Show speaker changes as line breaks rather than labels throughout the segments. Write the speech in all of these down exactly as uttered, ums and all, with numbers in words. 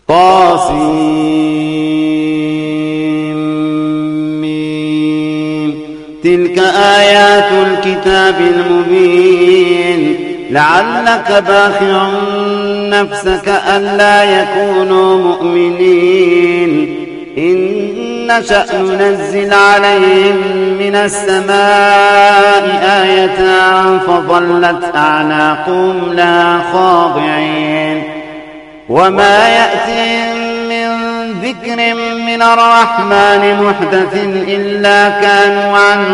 طاسمين. تلك آيات الكتاب المبين. لعلك باخع نفسك ألا يكونوا مؤمنين. إن نشأ ننزل عليهم من السماء آية فظلت أعناقهم لها خاضعين. وما يأتيهم من ذكر من الرحمن محدث إلا كانوا عنه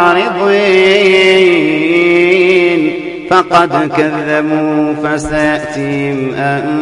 معرضين. فقد كذبوا فسيأتيهم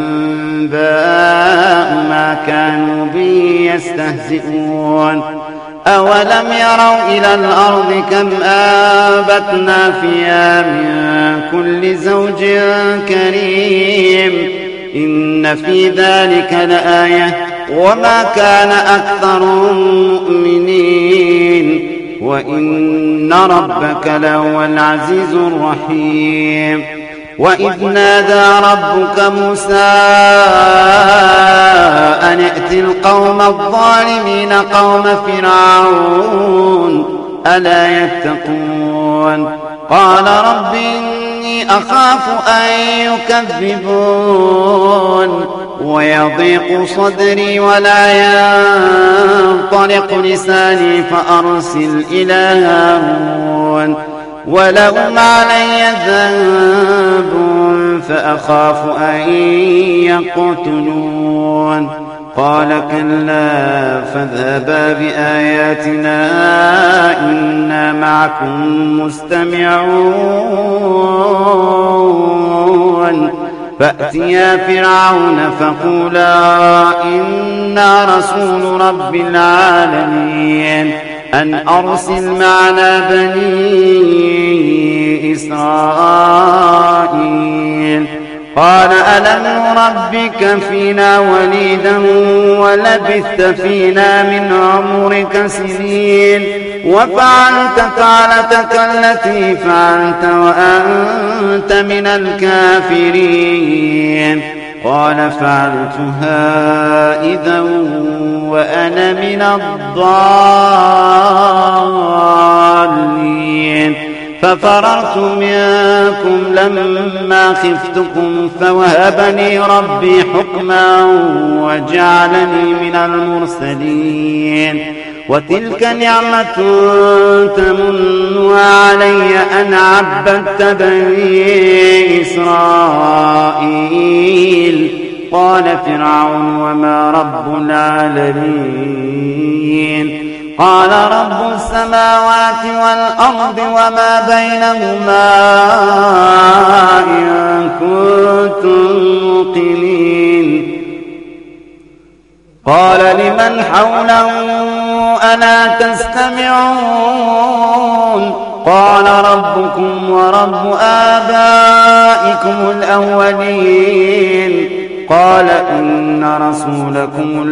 أنباء ما كانوا به يستهزئون. أولم يروا إلى الأرض كم آنبتنا فيها من كل زوج كريم إن في ذلك لآية وما كان أكثرهم مؤمنين وإن ربك لهو العزيز الرحيم. وإذ نادى ربك موسى أن ائت القوم الظالمين قوم فرعون ألا يتقون. قال رب إني أخاف أن يكذبون ويضيق صدري ولا ينطلق لساني فأرسل إلى هارون ولهم علي ذنب فأخاف أن يقتلون. قال كلا فاذهبا بآياتنا إنا معكم مستمعون. فأتيا فرعون فقولا إنا رسول رب العالمين أن أرسل معنا بني إسرائيل. قال ألم نربك فينا وليدا ولبثت فينا من عمرك سنين وفعلت فعلتك التي فعلت وأنت من الكافرين. قال فعلتها إذا وأنا من الضالين. ففررت منكم لما خفتكم فوهبني ربي حكما وجعلني من المرسلين. وتلك نعمة تمنها علي أن عبدت بني إسرائيل. قال فرعون وما رب العالمين. قال رب السماوات والأرض وما بينهما إن كنتم موقنين. قال لمن حوله ألا تستمعون. قال ربكم ورب آبائكم الأولين. قال إن رسولكم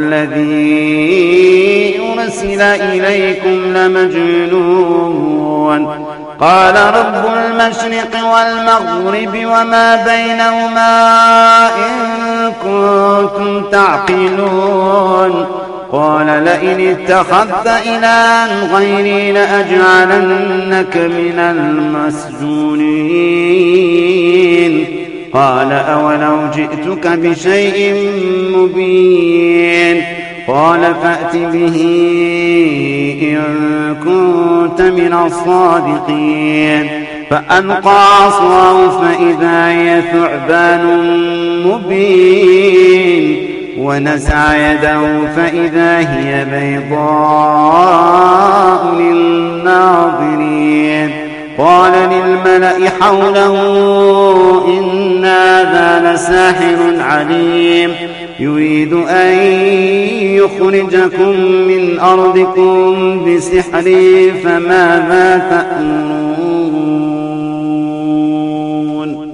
الذي أرسل إليكم لمجنون. قال رب المشرق والمغرب وما بينهما إن كنتم تعقلون. قال لئن اتخذت إلها غيري لأجعلنك من المسجونين. قال أولو جئتك بشيء مبين. قال فأت به إن كنت من الصادقين. فألقى عصاه فإذا هي ثعبان مبين ونزع يده فإذا هي بيضاء للناظرين. قال للملأ حوله إن هذا لساحر عليم يريد أن يخرجكم من أرضكم بسحره فماذا تأمرون.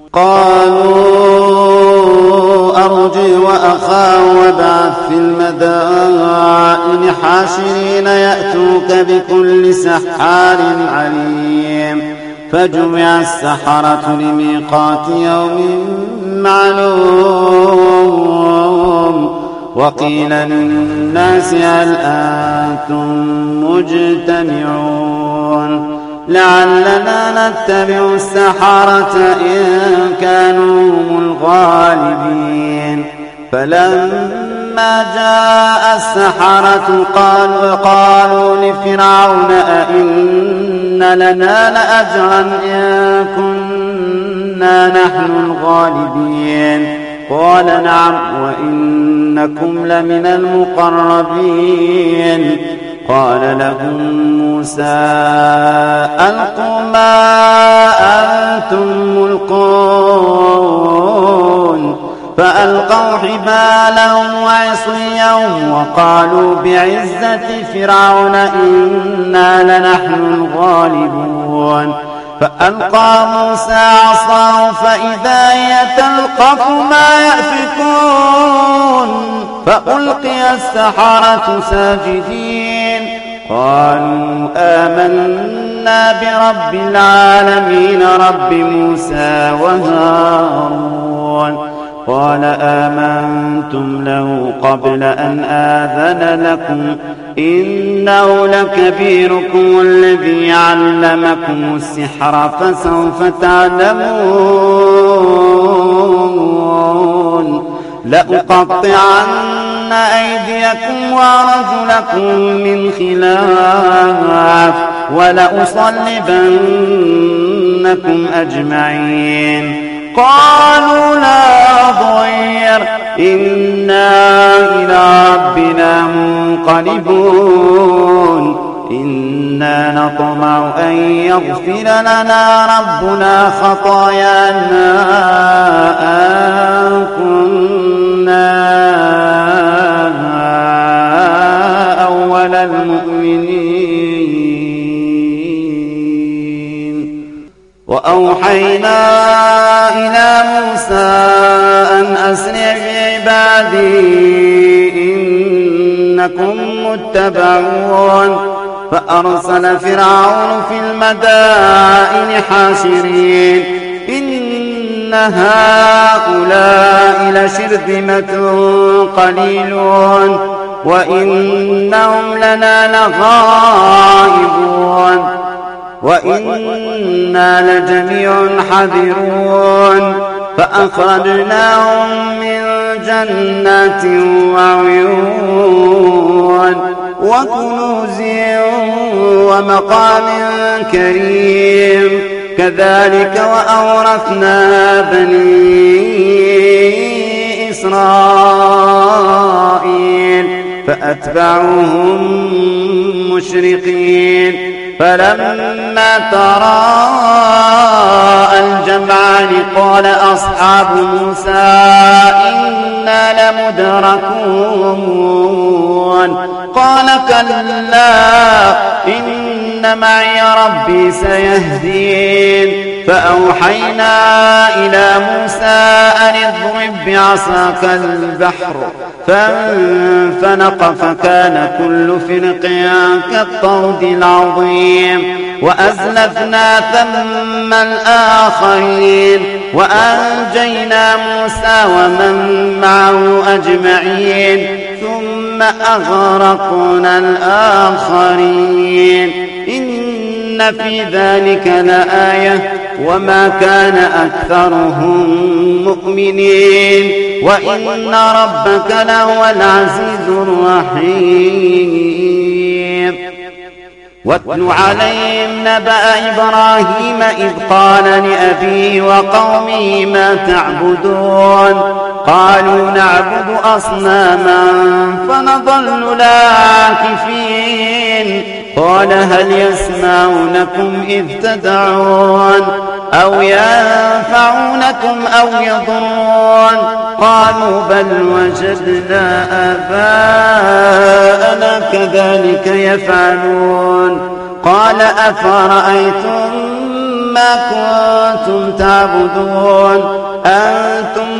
قالوا أرجع وأخاه وابعث في المدائن حاشرين يأتوك بكل سحار عليم. فجمع السحرة لميقات يوم معلوم. وقيل للناس هل أنتم مجتمعون لعلنا نتبع السحرة إن كانوا هم الغالبين. فلما جاء السحرة قالوا, قالوا لفرعون أئن لنا لأجرا إن كنا نحن الغالبين. قال نعم وإنكم لمن المقربين. قال لهم موسى ألقوا ما أنتم ملقون فألقوا حبالهم وعصيهم وقالوا بعزة فرعون إنا لنحن الغالبون. فألقى موسى عصاه فإذا هي تلقف ما يأفكون فألقي السحرة ساجدين قالوا آمنا برب العالمين رب موسى وهارون. قال آمنتم له قبل أن آذن لكم إنه لكبيركم الذي علمكم السحر فسوف تعلمون لأقطعن أيديكم وأرجلكم من خلاف ولأصلبنكم أجمعين. قالوا لا ضير إنا إلى ربنا منقلبون إنا نطمع أن يغفر لنا ربنا خطايانا أن كنا أول المؤمنين. وأوحينا إلى موسى أن أسرع بعبادي إنكم متبعون. فأرسل فرعون في المدائن حاشرين إن هؤلاء لشرذمة قليلون وإنهم لنا لغائبون وإنا لجميع حذرون. فأخرجناهم من جنات وعيون وكنوز ومقام كريم كذلك وأورثنا بني إسرائيل فأتبعوهم مشرقين. فلما تراءى الجمعان قال أصحاب موسى إنا لمدركون. قال كلا إن معي ربي سيهدين. فأوحينا إلى موسى أن اضرب بعصاك البحر فانفلق فكان كل فرق كالطود العظيم. وأزلفنا ثم الآخرين وأنجينا موسى ومن معه أجمعين ثم أغرقنا الآخرين. إن في ذلك لآية وما كان أكثرهم مؤمنين وإن ربك لهو العزيز الرحيم. واتل عليهم نبأ إبراهيم إذ قال لأبيه وقومه ما تعبدون قالوا نعبد أصناما فنظل لها عاكفين. قال هل يسمعونكم إذ تدعون أو ينفعونكم أو يضرون قالوا بل وجدنا آباءنا كذلك يفعلون. قال أفرأيتم ما كنتم تعبدون أنتم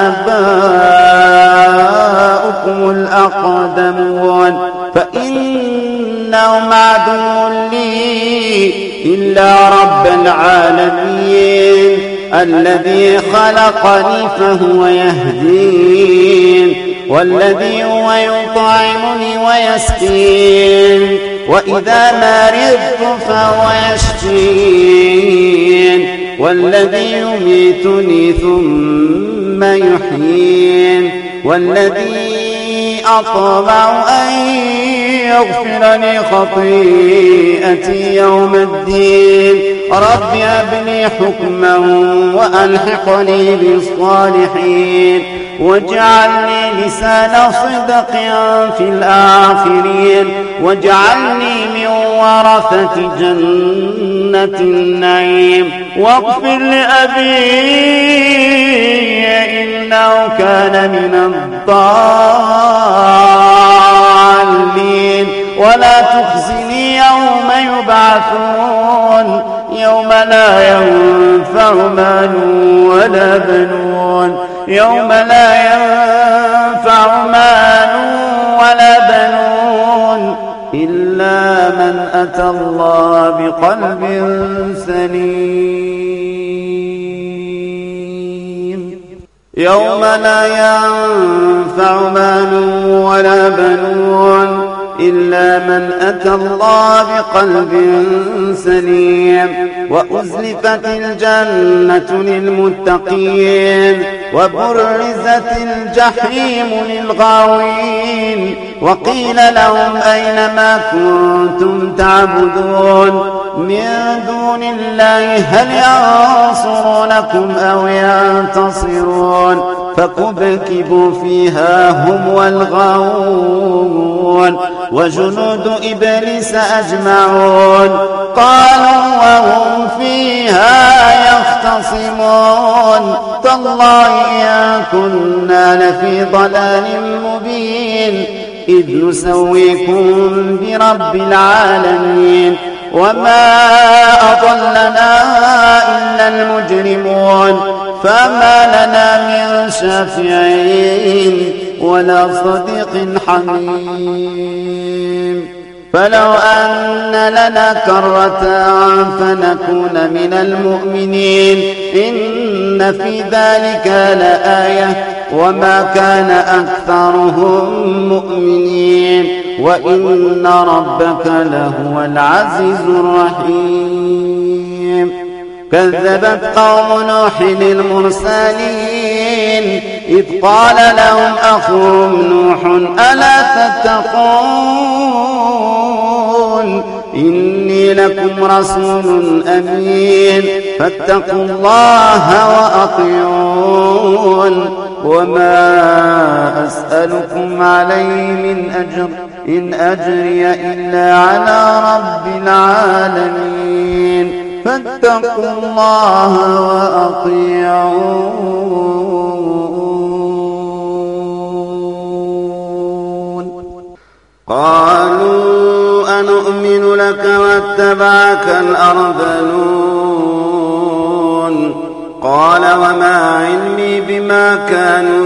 وآباؤكم الأقدمون فإنهم عدو لي إلا رب العالمين الذي خلقني فهو يهدين. والذي هو يطعمني ويسقين وإذا مرضت فهو يشفين والذي يميتني ثم يحيين والذي أطمع أن يغفر لي خطيئتي يوم الدين رب هب لي حكما وألحقني بالصالحين واجعل لي لسان صدق في الآخرين واجعلني من ورثة جنة النعيم واغفر لأبي إنه كان من الضالين ولا تخزني يوم يبعثون يوم لا ينفع مال ولا بنون يوم لا ينفع مال ولا بنون إلا من أتى الله بقلب سليم يوم لا ينفع مال ولا بنون إلا من أتى الله بقلب سليم وأزلفت الجنة للمتقين وبرزت الجحيم للغاوين وقيل لهم أين ما كنتم تعبدون من دون الله هل ينصرونكم أو ينتصرون فكبكبوا فيها هم والغاوون وجنود إبليس أجمعون قالوا وهم فيها يختصمون تالله إن كنا لفي ضلال مبين إذ نسويكم برب العالمين وما أضلنا إلا المجرمون فما لنا من شافعين ولا صديق حميم فلو أن لنا كرة فنكون من المؤمنين إن في ذلك لآية وما كان أكثرهم مؤمنين وإن ربك لهو العزيز الرحيم كذبت قوم نوح المرسلين إذ قال لهم أخوهم نوح ألا تتقون إني لكم رسول أمين فاتقوا الله وأطيعون وما أسألكم عليه من أجر إن أجري إلا على رب العالمين فاتقوا الله وأطيعون قالوا أنؤمن لك واتبعك الأرذلون قال وما علمي بما كانوا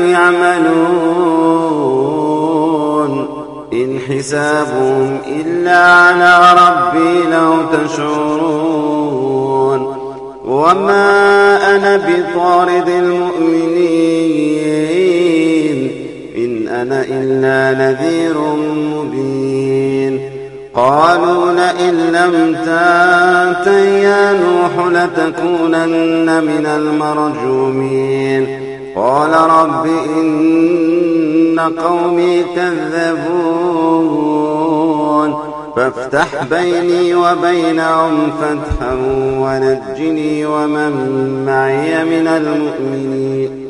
يعملون إن حسابهم إلا على ربي لو تشعرون وما أنا بطارد المؤمنين إن أنا إلا نذير مبين قالوا لئن لم تنته يا نوح لتكونن من المرجومين قال رب إن قومي كذبون فافتح بيني وبينهم فتحا ونجني ومن معي من المؤمنين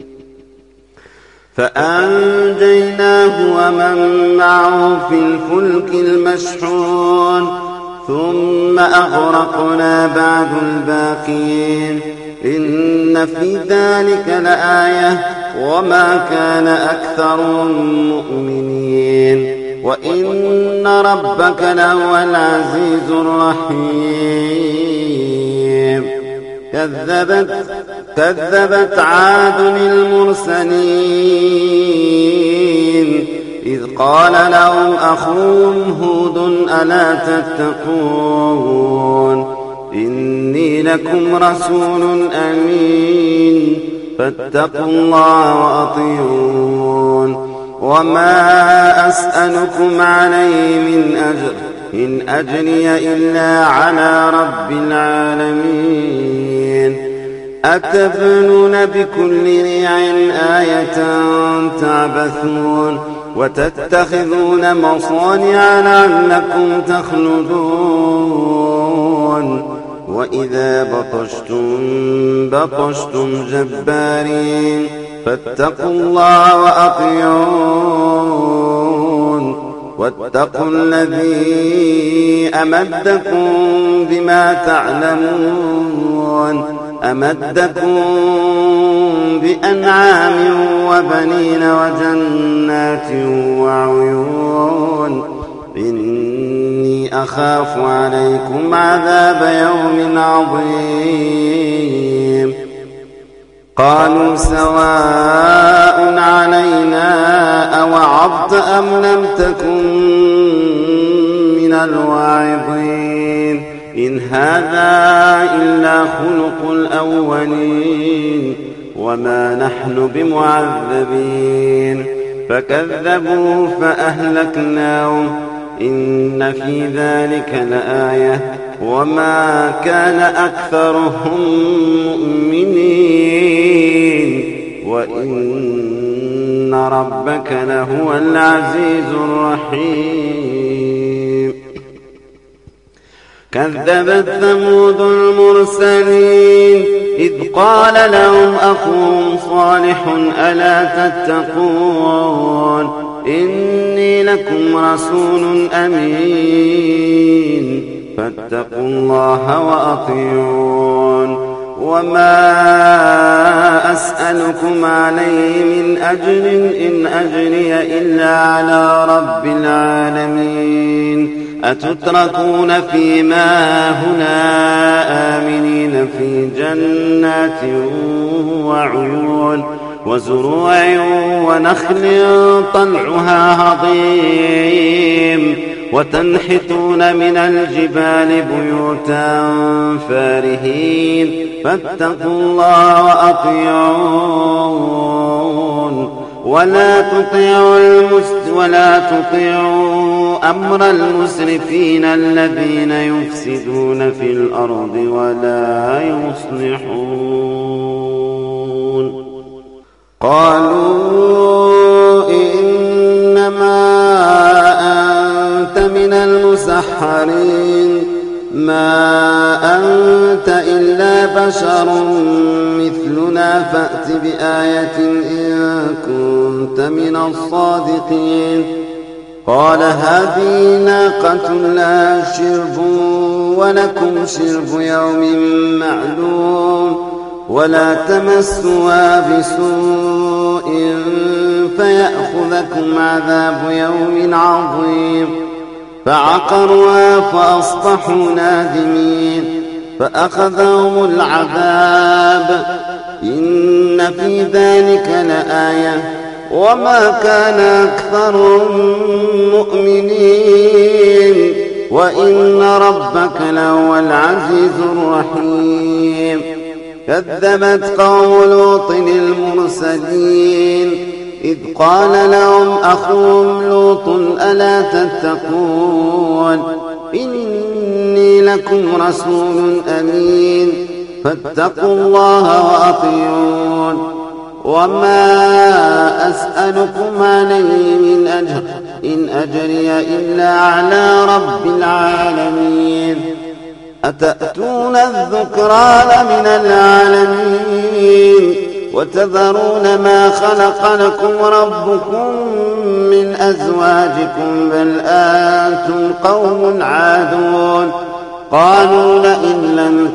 فأنجيناه ومن معه في الفلك المشحون ثم أغرقنا بعد الباقين إن في ذلك لآية وما كان أكثرهم مؤمنين وإن ربك لهو العزيز الرحيم كذبت كذبت عاد المرسلين إذ قال لهم أخوهم هود ألا تتقون إني لكم رسول أمين فاتقوا الله وأطيعون وما أسألكم عليه من أجر إن أجري إلا على رب العالمين أتبنون بكل ريع آية تعبثون وتتخذون مصانع لعلكم تخلدون وإذا بطشتم بطشتم جبارين فاتقوا الله وأطيعون واتقوا الذي أمدكم بما تعلمون أمدكم بأنعام وبنين وجنات وعيون إني أخاف عليكم عذاب يوم عظيم قالوا سواء علينا أوعظت أم لم تكن من الواعظين إن هذا إلا خلق الأولين وما نحن بمعذبين فكذبوا فأهلكناهم إن في ذلك لآية وما كان أكثرهم مؤمنين وإن ربك لهو العزيز الرحيم كذبت ثمود المرسلين إذ قال لهم أخوهم صالح ألا تتقون إني لكم رسول أمين فاتقوا الله وأطيعون وما أسألكم عليه من أجر إن أجري إلا على رب العالمين أتتركون فيما هنا آمنين في جنات وعيون وزروع ونخل طلعها هضيم وتنحتون من الجبال بيوتا فارهين فاتقوا الله وأطيعون ولا تطيعوا المس ولا تطيعوا أمر المسرفين الذين يفسدون في الأرض ولا يصلحون قالوا إنما أنت من المسحرين ما أنت إلا بشر مثلنا فأت بآية إن كنت من الصادقين قال هذه ناقة لها شرب ولكم شرب يوم معلوم ولا تمسوها بسوء فيأخذكم عذاب يوم عظيم فعقروها فأصبحوا نادمين فأخذهم العذاب إن في ذلك لآية وما كان أكثرهم مؤمنين وإن ربك لهو العزيز الرحيم كذبت قوم لوط المرسلين إذ قال لهم أخوهم لوط ألا تتقون إني لكم رسول أمين فاتقوا الله وأطيعون وما أسألكم عليه من أجر إن أجري إلا على رب العالمين أتأتون الذكران من العالمين وتذرون ما خلق لكم ربكم من أزواجكم بل أنتم قوم عادون قالوا لئن لم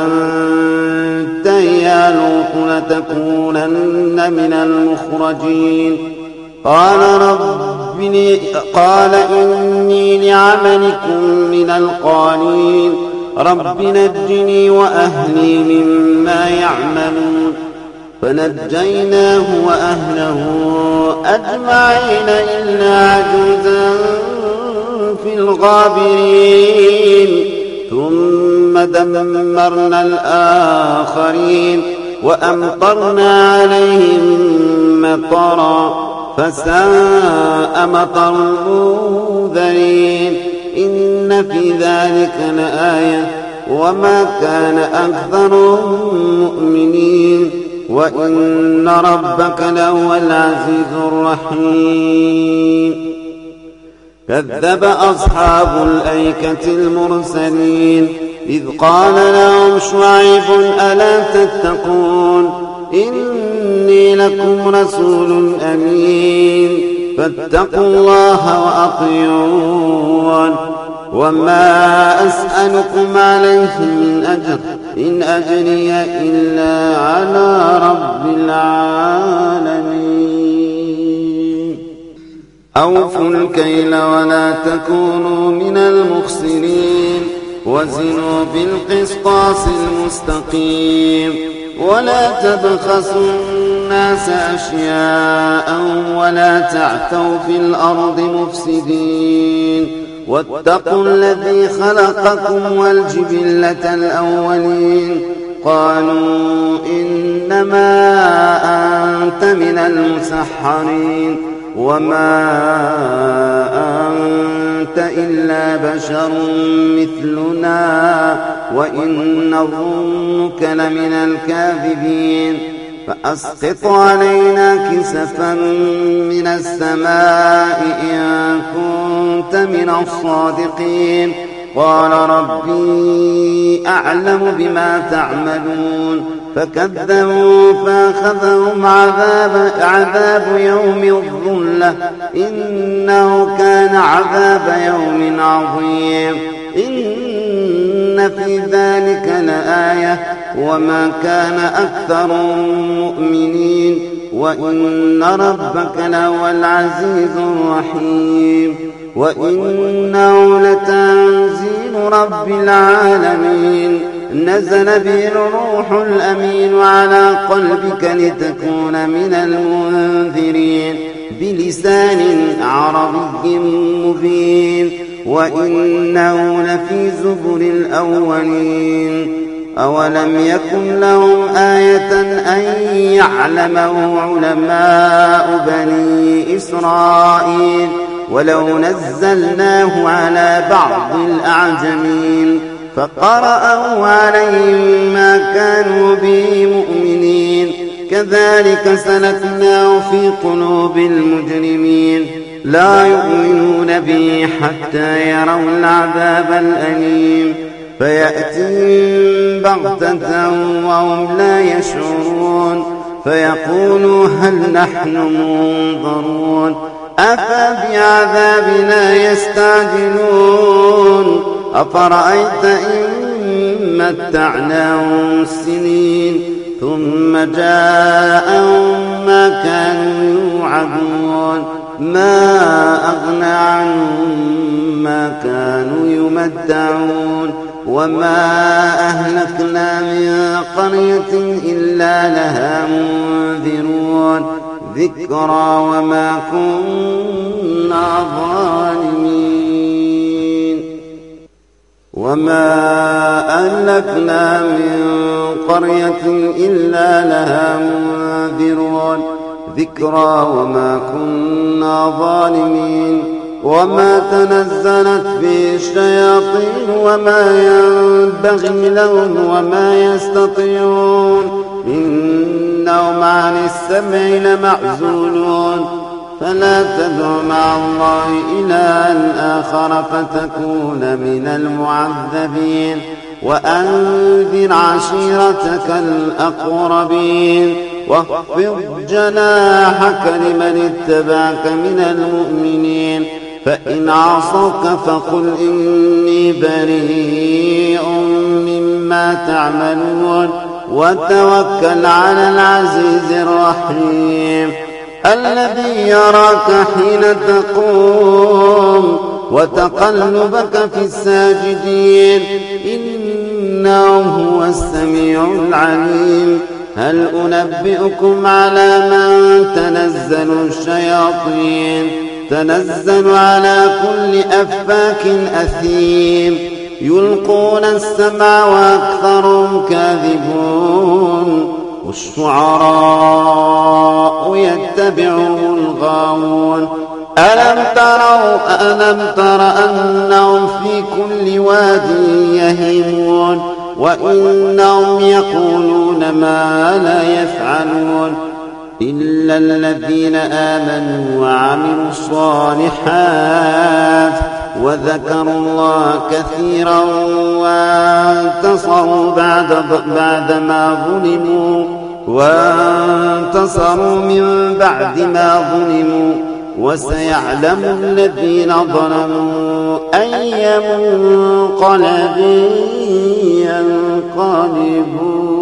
تنته يا لوط لتكونن من المخرجين قال ربني قال إني لعملكم من القالين رب نجني وأهلي مما يعملون فنجيناه وأهله أجمعين إلا عجوزا في الغابرين ثم دمرنا الآخرين وأمطرنا عليهم مطرا فساء مطر المنذرين إن في ذلك لآية وما كان أكثرهم مؤمنين وإن ربك لهو العزيز الرحيم كذب أصحاب الأيكة المرسلين إذ قال لهم شعيب ألا تتقون إني لكم رسول أمين فاتقوا الله وأطيعون وما أسألكم عليه من أجر إن أجري إلا على رب العالمين أوفوا الكيل ولا تكونوا من المخسرين وزنوا بالقسطاس المستقيم ولا تبخسوا الناس أشياءهم ولا تعثوا في الأرض مفسدين واتقوا الذي خلقكم والجبلة الأولين قالوا إنما أنت من المسحرين وما أنت إلا بشر مثلنا وإن نظنك لمن الكاذبين فأسقط علينا كسفا من السماء إن كنت من الصادقين قال ربي أعلم بما تعملون فكذبوا فأخذهم عذاب, عذاب يوم الظلة إنه كان عذاب يوم عظيم إن في ذلك لآية وما كان أكثرهم مؤمنين وإن ربك لهو العزيز الرحيم وإنه لتنزيل رب العالمين نزل به الروح الأمين على قلبك لتكون من المنذرين بلسان عربي مبين وإنه لفي زبر الأولين أولم يكن لهم آية أن يعلمه علماء بني إسرائيل ولو نزلناه على بعض الأعجمين فقرأوا عليهم ما كانوا به مؤمنين كذلك سلكناه في قلوب المجرمين لا يؤمنون به حتى يروا العذاب الأليم فيأتيهم بغتة وهم لا يشعرون فيقولوا هل نحن منظرون أفبعذابنا يستعجلون أفرأيت إن متعناهم سنين ثم جاءهم ما كانوا يوعدون ما أغنى عنهم ما كانوا يمتعون وما أهلكنا من قرية إلا لها منذرون ذكرى وما كنا ظالمين وما أهلكنا من قرية إلا لها منذرون ذكرى وما كنا ظالمين وما تنزلت به الشياطين وما ينبغي لهم وما يستطيعون إنهم عن السمع لمعزولون فلا تدع مع الله إلها آخر فتكون من المعذبين وأنذر عشيرتك الأقربين واخفض جناحك لمن اتبعك من المؤمنين فإن عصوك فقل إني بريء مما تعملون وتوكل على العزيز الرحيم الذي يراك حين تقوم وتقلبك في الساجدين إنه هو السميع العليم هل أنبئكم على من تنزل الشياطين تنزل على كل أفاك أثيم يلقون السمع وأكثرهم كاذبون والشعراء يتبعهم الغاوون ألم تروا ألم تر أنهم في كل واد يهيمون وإنهم يقولون ما لا يفعلون إلا الذين آمنوا وعملوا الصالحات وذكروا الله كثيرا وانتصروا بعد بعد ما ظلموا وانتصروا من بعد ما ظلموا وسيعلم الذين ظلموا أي منقلب ينقلبون.